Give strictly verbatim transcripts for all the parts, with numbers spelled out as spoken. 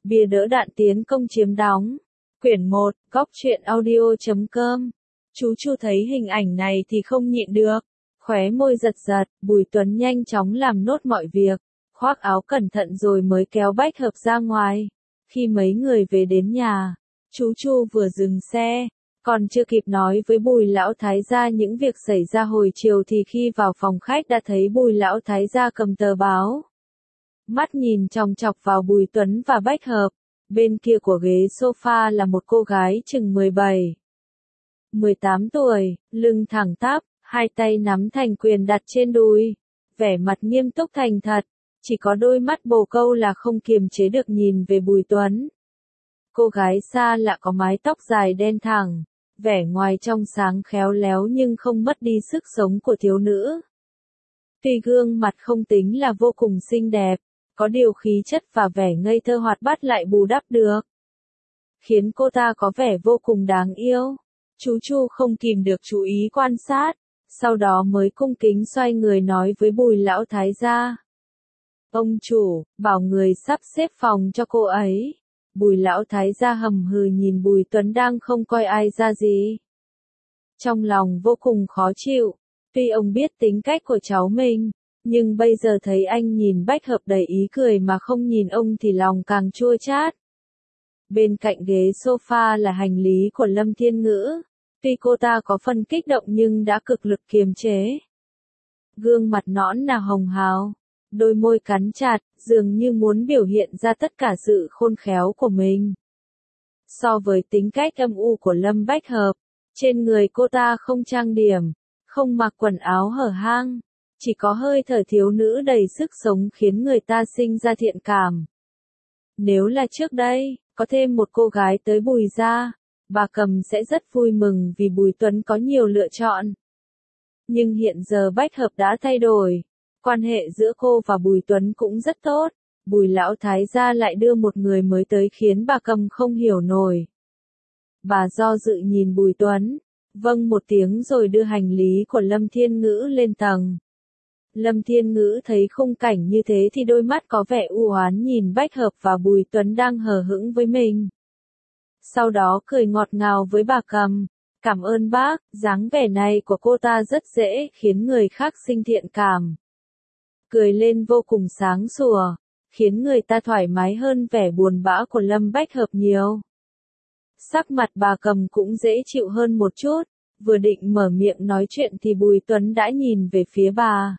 Bìa đỡ đạn tiến công chiếm đóng. Quyển một, góc truyện audio.com. Chú Chu thấy hình ảnh này thì không nhịn được. Khóe môi giật giật, Bùi Tuấn nhanh chóng làm nốt mọi việc. Khoác áo cẩn thận rồi mới kéo Bách Hợp ra ngoài. Khi mấy người về đến nhà, chú Chu vừa dừng xe. Còn chưa kịp nói với Bùi Lão Thái gia những việc xảy ra hồi chiều thì khi vào phòng khách đã thấy Bùi Lão Thái gia cầm tờ báo. Mắt nhìn chòng chọc vào Bùi Tuấn và Bách Hợp. Bên kia của ghế sofa là một cô gái chừng mười bảy, mười tám tuổi, lưng thẳng tắp, hai tay nắm thành quyền đặt trên đùi. Vẻ mặt nghiêm túc thành thật, chỉ có đôi mắt bồ câu là không kiềm chế được nhìn về Bùi Tuấn. Cô gái xa lạ có mái tóc dài đen thẳng, vẻ ngoài trong sáng khéo léo nhưng không mất đi sức sống của thiếu nữ. Tuy gương mặt không tính là vô cùng xinh đẹp, có điều khí chất và vẻ ngây thơ hoạt bát lại bù đắp được, khiến cô ta có vẻ vô cùng đáng yêu. Chú Chu không kìm được chú ý quan sát, sau đó mới cung kính xoay người nói với Bùi Lão Thái gia. Ông chủ, bảo người sắp xếp phòng cho cô ấy. Bùi Lão Thái gia hầm hừ nhìn Bùi Tuấn đang không coi ai ra gì. Trong lòng vô cùng khó chịu, tuy ông biết tính cách của cháu mình, nhưng bây giờ thấy anh nhìn Bách Hợp đầy ý cười mà không nhìn ông thì lòng càng chua chát. Bên cạnh ghế sofa là hành lý của Lâm Thiên Ngữ. Tuy cô ta có phần kích động nhưng đã cực lực kiềm chế. Gương mặt nõn nà hồng hào, đôi môi cắn chặt, dường như muốn biểu hiện ra tất cả sự khôn khéo của mình. So với tính cách âm u của Lâm Bách Hợp, trên người cô ta không trang điểm, không mặc quần áo hở hang, chỉ có hơi thở thiếu nữ đầy sức sống khiến người ta sinh ra thiện cảm. Nếu là trước đây, có thêm một cô gái tới Bùi gia, bà Cầm sẽ rất vui mừng vì Bùi Tuấn có nhiều lựa chọn. Nhưng hiện giờ Bách Hợp đã thay đổi, quan hệ giữa cô và Bùi Tuấn cũng rất tốt, Bùi Lão Thái gia lại đưa một người mới tới khiến bà Cầm không hiểu nổi. Bà do dự nhìn Bùi Tuấn, vâng một tiếng rồi đưa hành lý của Lâm Thiên Ngữ lên tầng. Lâm Thiên Ngữ thấy khung cảnh như thế thì đôi mắt có vẻ u oán nhìn Bách Hợp và Bùi Tuấn đang hờ hững với mình. Sau đó cười ngọt ngào với bà Cầm, cảm ơn bác, dáng vẻ này của cô ta rất dễ khiến người khác sinh thiện cảm. Cười lên vô cùng sáng sủa, khiến người ta thoải mái hơn vẻ buồn bã của Lâm Bách Hợp nhiều. Sắc mặt bà Cầm cũng dễ chịu hơn một chút, vừa định mở miệng nói chuyện thì Bùi Tuấn đã nhìn về phía bà.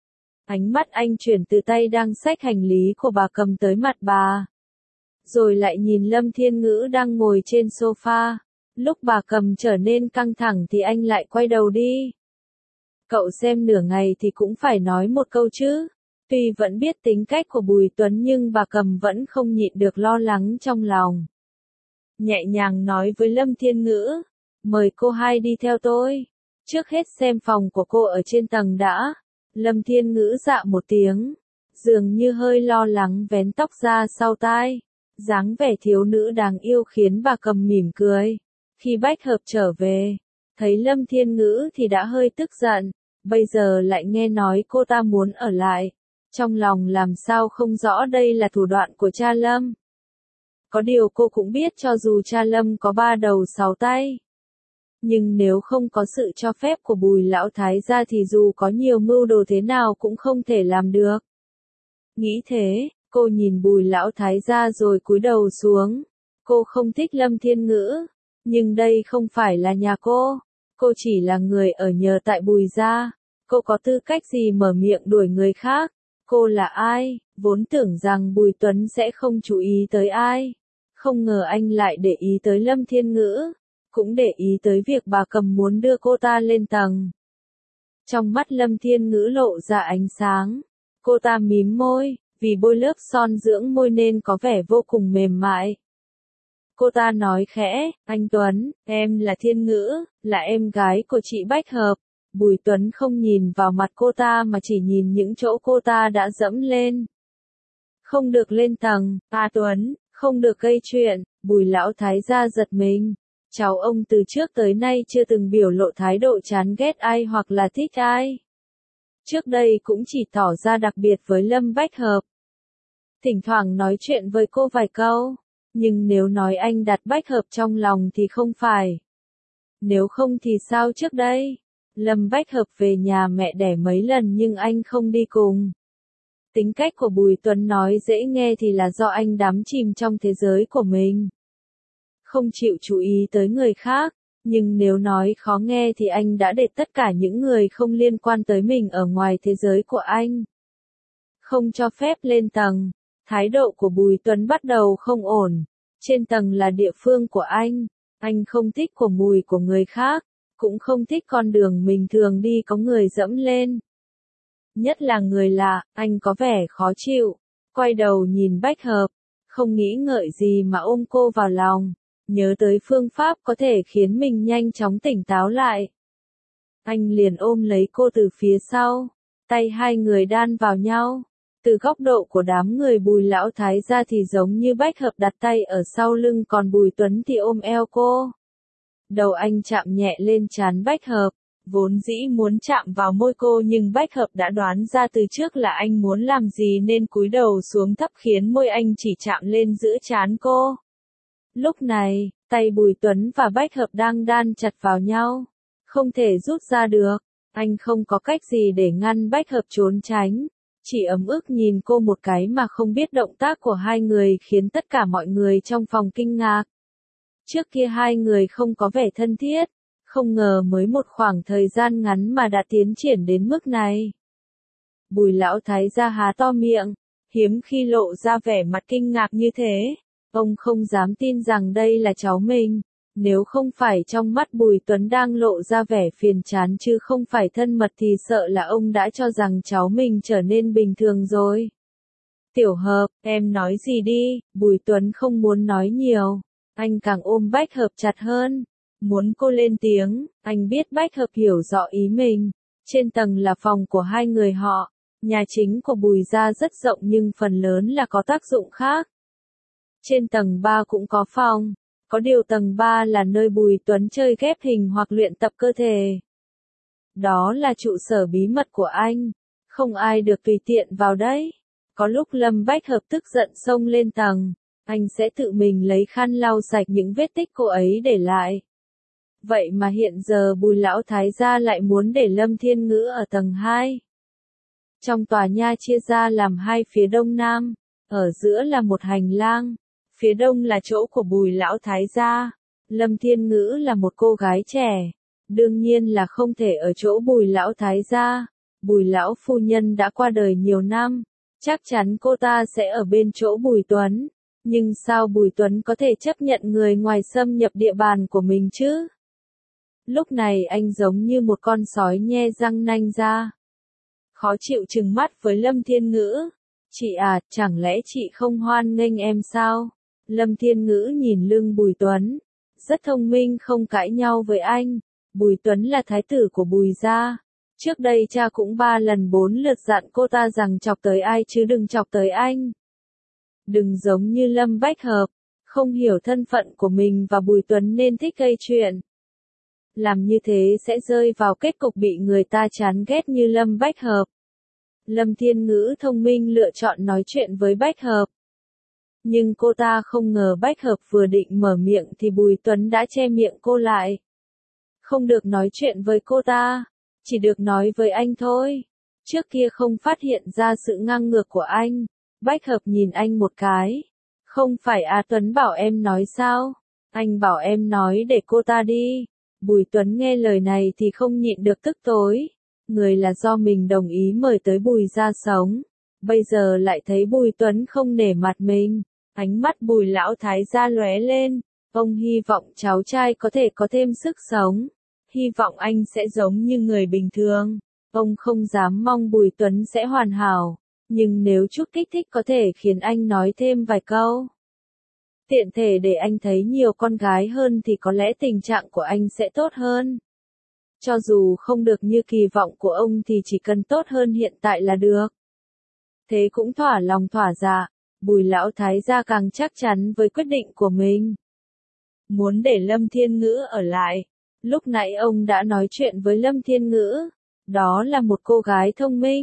Ánh mắt anh chuyển từ tay đang xách hành lý của bà Cầm tới mặt bà. Rồi lại nhìn Lâm Thiên Ngữ đang ngồi trên sofa. Lúc bà Cầm trở nên căng thẳng thì anh lại quay đầu đi. Cậu xem nửa ngày thì cũng phải nói một câu chứ. Tuy vẫn biết tính cách của Bùi Tuấn nhưng bà Cầm vẫn không nhịn được lo lắng trong lòng. Nhẹ nhàng nói với Lâm Thiên Ngữ, mời cô hai đi theo tôi. Trước hết xem phòng của cô ở trên tầng đã. Lâm Thiên Ngữ dạ một tiếng, dường như hơi lo lắng vén tóc ra sau tai. Dáng vẻ thiếu nữ đáng yêu khiến bà Cầm mỉm cười. Khi Bách Hợp trở về, thấy Lâm Thiên Ngữ thì đã hơi tức giận, bây giờ lại nghe nói cô ta muốn ở lại. Trong lòng làm sao không rõ đây là thủ đoạn của cha Lâm. Có điều cô cũng biết cho dù cha Lâm có ba đầu sáu tay, nhưng nếu không có sự cho phép của Bùi Lão Thái gia thì dù có nhiều mưu đồ thế nào cũng không thể làm được. Nghĩ thế, cô nhìn Bùi Lão Thái gia rồi cúi đầu xuống. Cô không thích Lâm Thiên Ngữ, nhưng đây không phải là nhà cô. Cô chỉ là người ở nhờ tại Bùi gia. Cô có tư cách gì mở miệng đuổi người khác? Cô là ai? Vốn tưởng rằng Bùi Tuấn sẽ không chú ý tới ai. Không ngờ anh lại để ý tới Lâm Thiên Ngữ. Cũng để ý tới việc bà Cầm muốn đưa cô ta lên tầng. Trong mắt Lâm Thiên Ngữ lộ ra ánh sáng. Cô ta mím môi, vì bôi lớp son dưỡng môi nên có vẻ vô cùng mềm mại. Cô ta nói khẽ, anh Tuấn, em là Thiên Ngữ, là em gái của chị Bách Hợp. Bùi Tuấn không nhìn vào mặt cô ta mà chỉ nhìn những chỗ cô ta đã dẫm lên. Không được lên tầng, à Tuấn, không được gây chuyện. Bùi Lão Thái gia giật mình. Cháu ông từ trước tới nay chưa từng biểu lộ thái độ chán ghét ai hoặc là thích ai. Trước đây cũng chỉ tỏ ra đặc biệt với Lâm Bách Hợp. thỉnh thoảng nói chuyện với cô vài câu. Nhưng nếu nói anh đặt Bách Hợp trong lòng thì không phải. Nếu không thì sao trước đây? Lâm Bách Hợp về nhà mẹ đẻ mấy lần nhưng anh không đi cùng. Tính cách của Bùi Tuấn nói dễ nghe thì là do anh đắm chìm trong thế giới của mình. Không chịu chú ý tới người khác, nhưng nếu nói khó nghe thì anh đã để tất cả những người không liên quan tới mình ở ngoài thế giới của anh. Không cho phép lên tầng, thái độ của Bùi Tuấn bắt đầu không ổn. Trên tầng là địa phương của anh, anh không thích của mùi của người khác, cũng không thích con đường mình thường đi có người dẫm lên. Nhất là người lạ, anh có vẻ khó chịu, quay đầu nhìn Bách Hợp, không nghĩ ngợi gì mà ôm cô vào lòng, nhớ tới phương pháp có thể khiến mình nhanh chóng tỉnh táo lại. Anh liền ôm lấy cô từ phía sau, tay hai người đan vào nhau. Từ góc độ của đám người Bùi Lão Thái gia thì giống như Bách Hợp đặt tay ở sau lưng còn Bùi Tuấn thì ôm eo cô. Đầu anh chạm nhẹ lên trán Bách Hợp, vốn dĩ muốn chạm vào môi cô nhưng Bách Hợp đã đoán ra từ trước là anh muốn làm gì nên cúi đầu xuống thấp khiến môi anh chỉ chạm lên giữa trán cô. Lúc này, tay Bùi Tuấn và Bách Hợp đang đan chặt vào nhau, không thể rút ra được, anh không có cách gì để ngăn Bách Hợp trốn tránh. Chỉ ấm ức nhìn cô một cái mà không biết động tác của hai người khiến tất cả mọi người trong phòng kinh ngạc. Trước kia hai người không có vẻ thân thiết, không ngờ mới một khoảng thời gian ngắn mà đã tiến triển đến mức này. Bùi Lão Thái gia há to miệng, hiếm khi lộ ra vẻ mặt kinh ngạc như thế. Ông không dám tin rằng đây là cháu mình. Nếu không phải trong mắt Bùi Tuấn đang lộ ra vẻ phiền chán chứ không phải thân mật thì sợ là ông đã cho rằng cháu mình trở nên bình thường rồi. Tiểu Hợp, em nói gì đi, Bùi Tuấn không muốn nói nhiều. Anh càng ôm Bách Hợp chặt hơn. Muốn cô lên tiếng, anh biết Bách Hợp hiểu rõ ý mình. Trên tầng là phòng của hai người họ. Nhà chính của Bùi gia rất rộng nhưng phần lớn là có tác dụng khác. Trên tầng ba cũng có phòng. Có điều tầng ba là nơi Bùi Tuấn chơi ghép hình hoặc luyện tập cơ thể. Đó là trụ sở bí mật của anh. Không ai được tùy tiện vào đấy. Có lúc Lâm Bách Hợp tức giận xông lên tầng. Anh sẽ tự mình lấy khăn lau sạch những vết tích cô ấy để lại. Vậy mà hiện giờ Bùi Lão Thái gia lại muốn để Lâm Thiên Ngữ ở tầng hai. Trong tòa nhà chia ra làm hai phía đông nam. Ở giữa là một hành lang. Phía đông là chỗ của Bùi Lão Thái gia. Lâm Thiên Ngữ là một cô gái trẻ. Đương nhiên là không thể ở chỗ Bùi Lão Thái gia. Bùi Lão phu nhân đã qua đời nhiều năm. Chắc chắn cô ta sẽ ở bên chỗ Bùi Tuấn. Nhưng sao Bùi Tuấn có thể chấp nhận người ngoài xâm nhập địa bàn của mình chứ? Lúc này anh giống như một con sói nhe răng nanh ra. Khó chịu trừng mắt với Lâm Thiên Ngữ. Chị à, chẳng lẽ chị không hoan nghênh em sao? Lâm Thiên Ngữ nhìn lưng Bùi Tuấn. Rất thông minh không cãi nhau với anh. Bùi Tuấn là thái tử của Bùi gia. Trước đây cha cũng ba lần bốn lượt dặn cô ta rằng chọc tới ai chứ đừng chọc tới anh. Đừng giống như Lâm Bách Hợp. Không hiểu thân phận của mình và Bùi Tuấn nên thích gây chuyện. Làm như thế sẽ rơi vào kết cục bị người ta chán ghét như Lâm Bách Hợp. Lâm Thiên Ngữ thông minh lựa chọn nói chuyện với Bách Hợp. Nhưng cô ta không ngờ Bách Hợp vừa định mở miệng thì Bùi Tuấn đã che miệng cô lại. Không được nói chuyện với cô ta, chỉ được nói với anh thôi. Trước kia không phát hiện ra sự ngang ngược của anh. Bách Hợp nhìn anh một cái. Không phải A Tuấn bảo em nói sao? Anh bảo em nói để cô ta đi. Bùi Tuấn nghe lời này thì không nhịn được tức tối. Người là do mình đồng ý mời tới Bùi gia sống. Bây giờ lại thấy Bùi Tuấn không nể mặt mình. Ánh mắt Bùi Lão Thái gia lóe lên. Ông hy vọng cháu trai có thể có thêm sức sống. Hy vọng anh sẽ giống như người bình thường. Ông không dám mong Bùi Tuấn sẽ hoàn hảo. Nhưng nếu chút kích thích có thể khiến anh nói thêm vài câu. Tiện thể để anh thấy nhiều con gái hơn thì có lẽ tình trạng của anh sẽ tốt hơn. Cho dù không được như kỳ vọng của ông thì chỉ cần tốt hơn hiện tại là được. Thế cũng thỏa lòng thỏa dạ, Bùi Lão Thái gia càng chắc chắn với quyết định của mình. Muốn để Lâm Thiên Ngữ ở lại. Lúc nãy ông đã nói chuyện với Lâm Thiên Ngữ. Đó là một cô gái thông minh.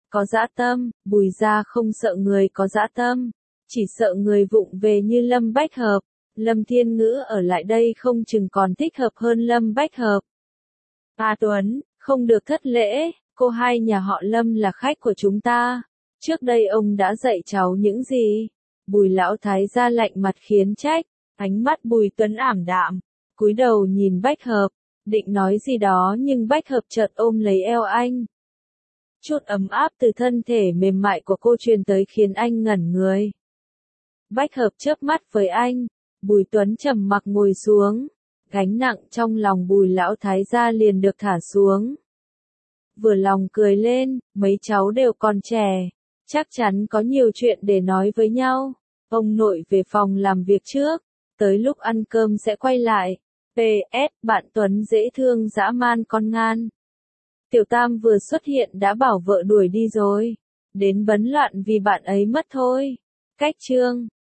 có dã tâm, Bùi gia không sợ người có dã tâm, chỉ sợ người vụng về như Lâm Bách Hợp. Lâm Thiên Ngữ ở lại đây không chừng còn thích hợp hơn Lâm Bách Hợp. A Tuấn, không được thất lễ, cô hai nhà họ Lâm là khách của chúng ta. Trước đây ông đã dạy cháu những gì? Bùi lão thái gia lạnh mặt khiến trách, ánh mắt Bùi Tuấn ảm đạm, cúi đầu nhìn Bách Hợp, định nói gì đó nhưng Bách Hợp chợt ôm lấy eo anh. Chút ấm áp từ thân thể mềm mại của cô truyền tới khiến anh ngẩn người. Bách Hợp chớp mắt với anh, Bùi Tuấn trầm mặc ngồi xuống, gánh nặng trong lòng Bùi lão thái gia liền được thả xuống. Vừa lòng cười lên, mấy cháu đều còn trẻ, chắc chắn có nhiều chuyện để nói với nhau. Ông nội về phòng làm việc trước, tới lúc ăn cơm sẽ quay lại. pê ét Bạn Tuấn dễ thương dã man con ngan. Tiểu Tam vừa xuất hiện đã bảo vợ đuổi đi rồi, đến bấn loạn vì bạn ấy mất thôi. Cách chương